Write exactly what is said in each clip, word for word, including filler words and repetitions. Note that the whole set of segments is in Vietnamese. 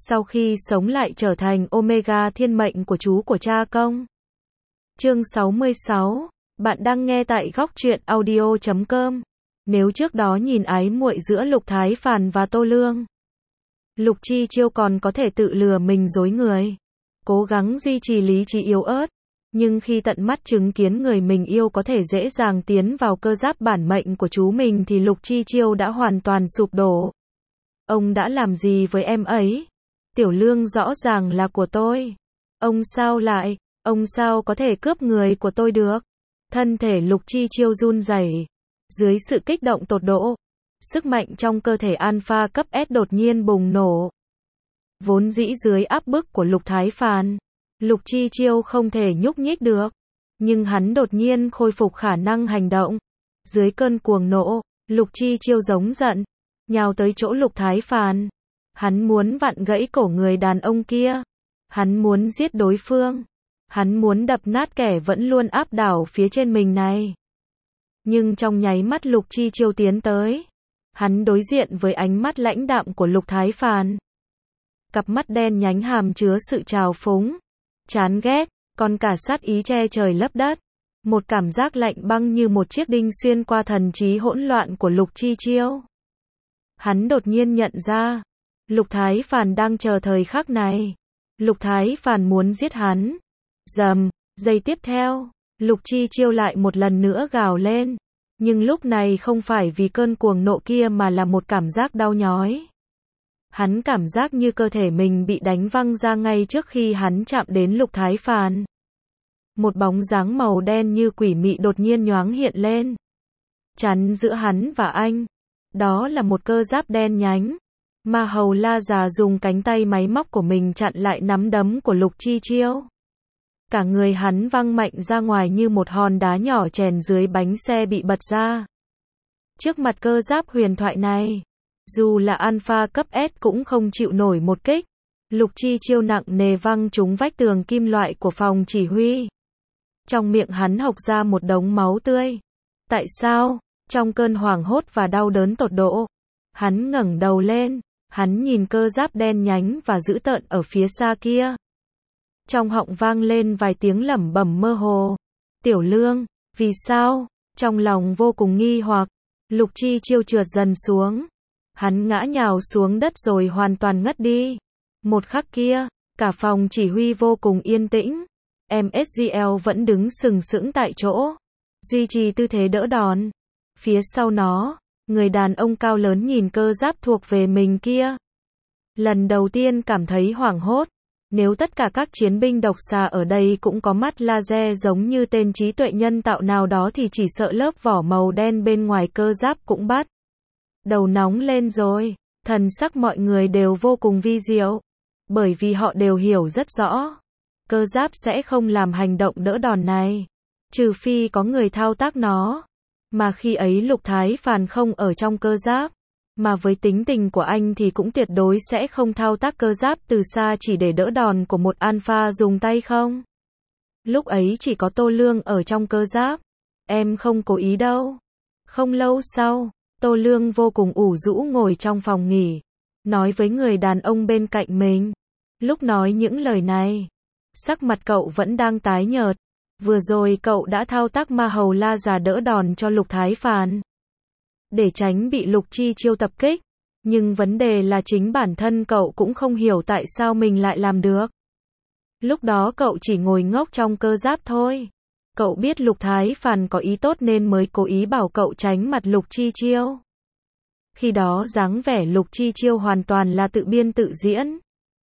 sau khi sống lại trở thành Omega thiên mệnh của chú của cha công. Chương sáu mươi sáu, bạn đang nghe tại góc truyện audio chấm com. Nếu trước đó nhìn ái muội giữa Lục Thái Phàn và Tô Lương, Lục Chi Chiêu còn có thể tự lừa mình dối người, cố gắng duy trì lý trí yếu ớt, nhưng khi tận mắt chứng kiến người mình yêu có thể dễ dàng tiến vào cơ giáp bản mệnh của chú mình thì Lục Chi Chiêu đã hoàn toàn sụp đổ. Ông đã làm gì với em ấy? Tiểu Lương rõ ràng là của tôi. Ông sao lại, ông sao có thể cướp người của tôi được? Thân thể Lục Chi Chiêu run rẩy. Dưới sự kích động tột độ, sức mạnh trong cơ thể Alpha cấp S đột nhiên bùng nổ. Vốn dĩ dưới áp bức của Lục Thái Phàn, Lục Chi Chiêu không thể nhúc nhích được, nhưng hắn đột nhiên khôi phục khả năng hành động. Dưới cơn cuồng nộ, Lục Chi Chiêu giống giận, nhào tới chỗ Lục Thái Phàn. Hắn muốn vặn gãy cổ người đàn ông kia. Hắn muốn giết đối phương. Hắn muốn đập nát kẻ vẫn luôn áp đảo phía trên mình này. Nhưng trong nháy mắt Lục Chi Chiêu tiến tới, hắn đối diện với ánh mắt lãnh đạm của Lục Thái Phàn. Cặp mắt đen nhánh hàm chứa sự trào phúng, chán ghét, còn cả sát ý che trời lấp đất. Một cảm giác lạnh băng như một chiếc đinh xuyên qua thần trí hỗn loạn của Lục Chi Chiêu. Hắn đột nhiên nhận ra, Lục Thái Phàn đang chờ thời khắc này. Lục Thái Phàn muốn giết hắn. Rầm, giây tiếp theo, Lục Chi Chiêu lại một lần nữa gào lên. Nhưng lúc này không phải vì cơn cuồng nộ kia mà là một cảm giác đau nhói. Hắn cảm giác như cơ thể mình bị đánh văng ra ngay trước khi hắn chạm đến Lục Thái Phàn. Một bóng dáng màu đen như quỷ mị đột nhiên nhoáng hiện lên, chắn giữa hắn và anh. Đó là một cơ giáp đen nhánh. Ma Hầu La Già dùng cánh tay máy móc của mình chặn lại nắm đấm của Lục Chi Chiêu. Cả người hắn văng mạnh ra ngoài như một hòn đá nhỏ chèn dưới bánh xe bị bật ra. Trước mặt cơ giáp huyền thoại này, dù là Alpha cấp S cũng không chịu nổi một kích. Lục Chi Chiêu nặng nề văng trúng vách tường kim loại của phòng chỉ huy. Trong miệng hắn hộc ra một đống máu tươi. Tại sao? Trong cơn hoảng hốt và đau đớn tột độ, hắn ngẩng đầu lên, hắn nhìn cơ giáp đen nhánh và dữ tợn ở phía xa kia. Trong họng vang lên vài tiếng lẩm bẩm mơ hồ. Tiểu Lương, vì sao? Trong lòng vô cùng nghi hoặc, Lục Chi Chiêu trượt dần xuống. Hắn ngã nhào xuống đất rồi hoàn toàn ngất đi. Một khắc kia, cả phòng chỉ huy vô cùng yên tĩnh. em ét giê lờ vẫn đứng sừng sững tại chỗ, duy trì tư thế đỡ đòn. Phía sau nó, người đàn ông cao lớn nhìn cơ giáp thuộc về mình kia. Lần đầu tiên cảm thấy hoảng hốt. Nếu tất cả các chiến binh độc xà ở đây cũng có mắt laser giống như tên trí tuệ nhân tạo nào đó thì chỉ sợ lớp vỏ màu đen bên ngoài cơ giáp cũng bắt đầu nóng lên rồi. Thần sắc mọi người đều vô cùng vi diệu, bởi vì họ đều hiểu rất rõ, cơ giáp sẽ không làm hành động đỡ đòn này, trừ phi có người thao tác nó. Mà khi ấy Lục Thái Phàn không ở trong cơ giáp, mà với tính tình của anh thì cũng tuyệt đối sẽ không thao tác cơ giáp từ xa chỉ để đỡ đòn của một alpha dùng tay không. Lúc ấy chỉ có Tô Lương ở trong cơ giáp. Em không cố ý đâu. Không lâu sau, Tô Lương vô cùng ủ rũ ngồi trong phòng nghỉ, nói với người đàn ông bên cạnh mình. Lúc nói những lời này, sắc mặt cậu vẫn đang tái nhợt. Vừa rồi cậu đã thao tác Ma Hầu La Già đỡ đòn cho Lục Thái Phàn, để tránh bị Lục Chi Chiêu tập kích. Nhưng vấn đề là chính bản thân cậu cũng không hiểu tại sao mình lại làm được. Lúc đó cậu chỉ ngồi ngốc trong cơ giáp thôi. Cậu biết Lục Thái Phàn có ý tốt nên mới cố ý bảo cậu tránh mặt Lục Chi Chiêu. Khi đó dáng vẻ Lục Chi Chiêu hoàn toàn là tự biên tự diễn.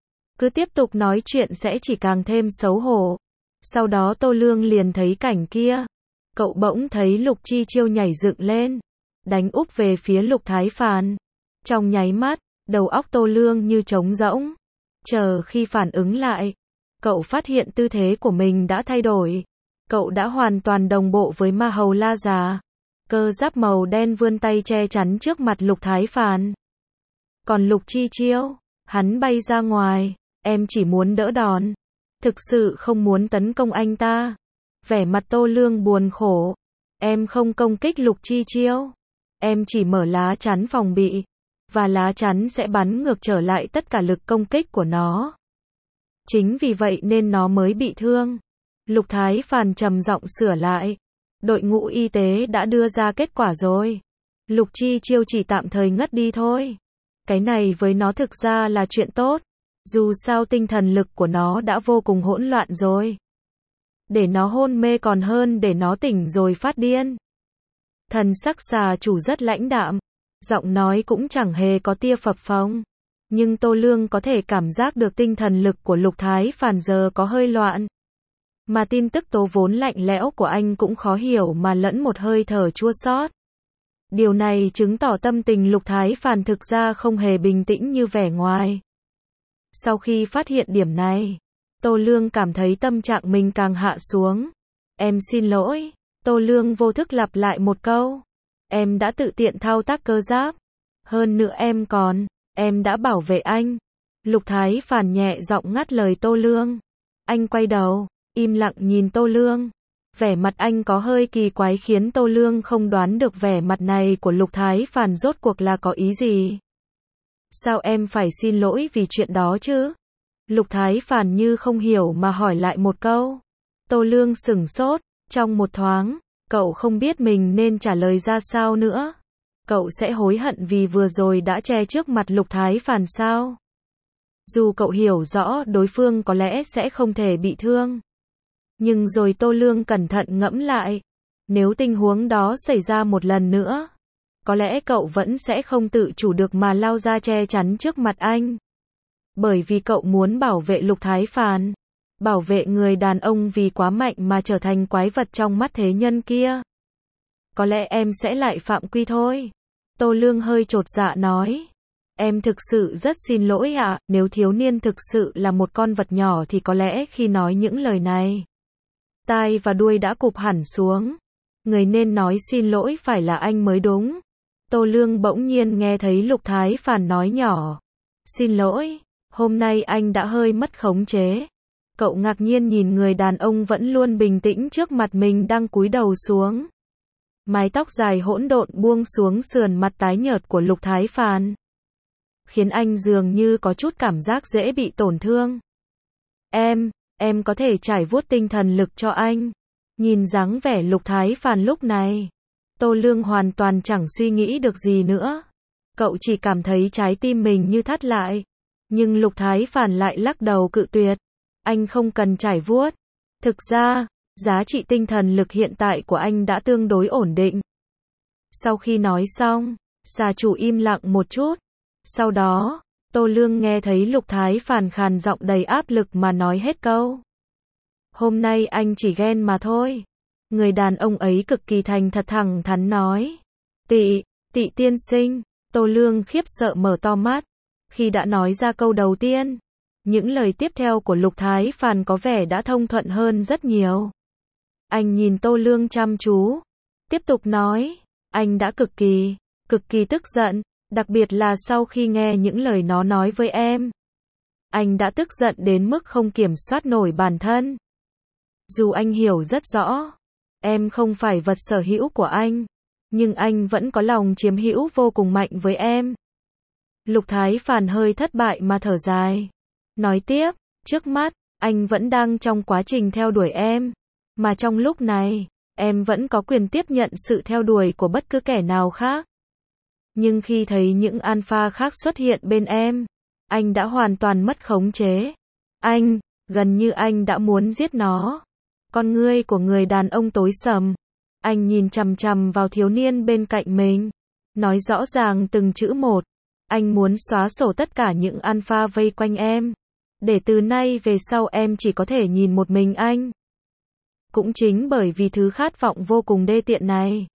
Cứ tiếp tục nói chuyện sẽ chỉ càng thêm xấu hổ. Sau đó Tô Lương liền thấy cảnh kia. Cậu bỗng thấy Lục Chi Chiêu nhảy dựng lên, đánh úp về phía Lục Thái Phàn. Trong nháy mắt, đầu óc Tô Lương như trống rỗng. Chờ khi phản ứng lại, cậu phát hiện tư thế của mình đã thay đổi. Cậu đã hoàn toàn đồng bộ với Ma Hầu La Già. Cơ giáp màu đen vươn tay che chắn trước mặt Lục Thái Phàn. Còn Lục Chi Chiêu, hắn bay ra ngoài. Em chỉ muốn đỡ đòn, thực sự không muốn tấn công anh ta. Vẻ mặt Tô Lương buồn khổ. Em không công kích Lục Chi Chiêu, em chỉ mở lá chắn phòng bị. và lá chắn sẽ bắn ngược trở lại tất cả lực công kích của nó. Chính vì vậy nên nó mới bị thương. Lục Thái Phàn trầm giọng sửa lại. Đội ngũ y tế đã đưa ra kết quả rồi. Lục Chi Chiêu chỉ tạm thời ngất đi thôi. Cái này với nó thực ra là chuyện tốt. Dù sao tinh thần lực của nó đã vô cùng hỗn loạn rồi. Để nó hôn mê còn hơn để nó tỉnh rồi phát điên. Thần sắc xà chủ rất lãnh đạm. Giọng nói cũng chẳng hề có tia phập phồng. Nhưng Tô Lương có thể cảm giác được tinh thần lực của Lục Thái Phàn giờ có hơi loạn. Mà tin tức tố vốn lạnh lẽo của anh cũng khó hiểu mà lẫn một hơi thở chua xót. Điều này chứng tỏ tâm tình Lục Thái Phàn thực ra không hề bình tĩnh như vẻ ngoài. Sau khi phát hiện điểm này, Tô Lương cảm thấy tâm trạng mình càng hạ xuống. Em xin lỗi. Tô Lương vô thức lặp lại một câu. Em đã tự tiện thao tác cơ giáp. Hơn nữa em còn, em đã bảo vệ anh. Lục Thái Phàn nhẹ giọng ngắt lời Tô Lương. Anh quay đầu, im lặng nhìn Tô Lương. Vẻ mặt anh có hơi kỳ quái khiến Tô Lương không đoán được vẻ mặt này của Lục Thái Phàn rốt cuộc là có ý gì. Sao em phải xin lỗi vì chuyện đó chứ? Lục Thái Phàn như không hiểu mà hỏi lại một câu. Tô Lương sửng sốt, trong một thoáng, cậu không biết mình nên trả lời ra sao nữa. Cậu sẽ hối hận vì vừa rồi đã che trước mặt Lục Thái Phàn sao? Dù cậu hiểu rõ đối phương có lẽ sẽ không thể bị thương. Nhưng rồi Tô Lương cẩn thận ngẫm lại. Nếu tình huống đó xảy ra một lần nữa, có lẽ cậu vẫn sẽ không tự chủ được mà lao ra che chắn trước mặt anh. Bởi vì cậu muốn bảo vệ Lục Thái Phàn. Bảo vệ người đàn ông vì quá mạnh mà trở thành quái vật trong mắt thế nhân kia. Có lẽ em sẽ lại phạm quy thôi. Tô Lương hơi chột dạ nói. Em thực sự rất xin lỗi ạ, à, nếu thiếu niên thực sự là một con vật nhỏ thì có lẽ khi nói những lời này, tai và đuôi đã cụp hẳn xuống. Người nên nói xin lỗi phải là anh mới đúng. Tô Lương bỗng nhiên nghe thấy Lục Thái Phàn nói nhỏ. Xin lỗi, hôm nay anh đã hơi mất khống chế. Cậu ngạc nhiên nhìn người đàn ông vẫn luôn bình tĩnh trước mặt mình đang cúi đầu xuống. Mái tóc dài hỗn độn buông xuống sườn mặt tái nhợt của Lục Thái Phàn. Khiến anh dường như có chút cảm giác dễ bị tổn thương. Em, em có thể trải vuốt tinh thần lực cho anh. Nhìn dáng vẻ Lục Thái Phàn lúc này, Tô Lương hoàn toàn chẳng suy nghĩ được gì nữa. Cậu chỉ cảm thấy trái tim mình như thắt lại. Nhưng Lục Thái Phàn lại lắc đầu cự tuyệt. Anh không cần trải vuốt. Thực ra, giá trị tinh thần lực hiện tại của anh đã tương đối ổn định. Sau khi nói xong, xà chủ im lặng một chút. Sau đó, Tô Lương nghe thấy Lục Thái Phàn khàn giọng đầy áp lực mà nói hết câu. Hôm nay anh chỉ ghen mà thôi. Người đàn ông ấy cực kỳ thành thật thẳng thắn nói. Tị, Tị tiên sinh. Tô Lương khiếp sợ mở to mắt. Khi đã nói ra câu đầu tiên, những lời tiếp theo của Lục Thái Phàn có vẻ đã thông thuận hơn rất nhiều. Anh nhìn Tô Lương chăm chú. Tiếp tục nói. Anh đã cực kỳ, cực kỳ tức giận. Đặc biệt là sau khi nghe những lời nó nói với em. Anh đã tức giận đến mức không kiểm soát nổi bản thân. Dù anh hiểu rất rõ, em không phải vật sở hữu của anh, nhưng anh vẫn có lòng chiếm hữu vô cùng mạnh với em. Lục Thái Phàn hơi thất bại mà thở dài. Nói tiếp, trước mắt, anh vẫn đang trong quá trình theo đuổi em. Mà trong lúc này, em vẫn có quyền tiếp nhận sự theo đuổi của bất cứ kẻ nào khác. Nhưng khi thấy những alpha khác xuất hiện bên em, anh đã hoàn toàn mất khống chế. Anh, gần như anh đã muốn giết nó. Con ngươi của người đàn ông tối sầm. Anh nhìn chằm chằm vào thiếu niên bên cạnh mình. Nói rõ ràng từng chữ một. Anh muốn xóa sổ tất cả những alpha vây quanh em. Để từ nay về sau em chỉ có thể nhìn một mình anh. Cũng chính bởi vì thứ khát vọng vô cùng đê tiện này,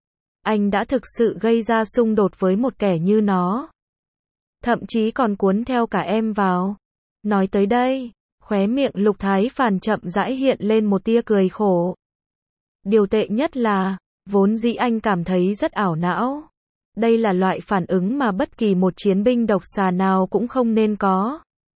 anh đã thực sự gây ra xung đột với một kẻ như nó. Thậm chí còn cuốn theo cả em vào. Nói tới đây, khóe miệng Lục Thái Phàn chậm rãi hiện lên một tia cười khổ. Điều tệ nhất là, vốn dĩ anh cảm thấy rất ảo não. Đây là loại phản ứng mà bất kỳ một chiến binh độc xà nào cũng không nên có.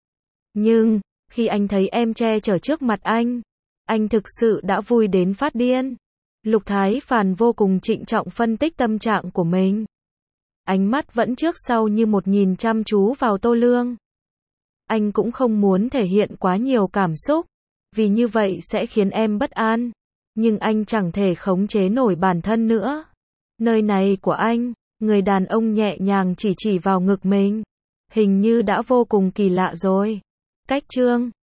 Nhưng, khi anh thấy em che chở trước mặt anh, anh thực sự đã vui đến phát điên. Lục Thái Phàn vô cùng trịnh trọng phân tích tâm trạng của mình. ánh mắt vẫn trước sau như một nhìn chăm chú vào Tô Lương. Anh cũng không muốn thể hiện quá nhiều cảm xúc, vì như vậy sẽ khiến em bất an, nhưng anh chẳng thể khống chế nổi bản thân nữa. Nơi này của anh, người đàn ông nhẹ nhàng chỉ chỉ vào ngực mình, hình như đã vô cùng kỳ lạ rồi. Cách chương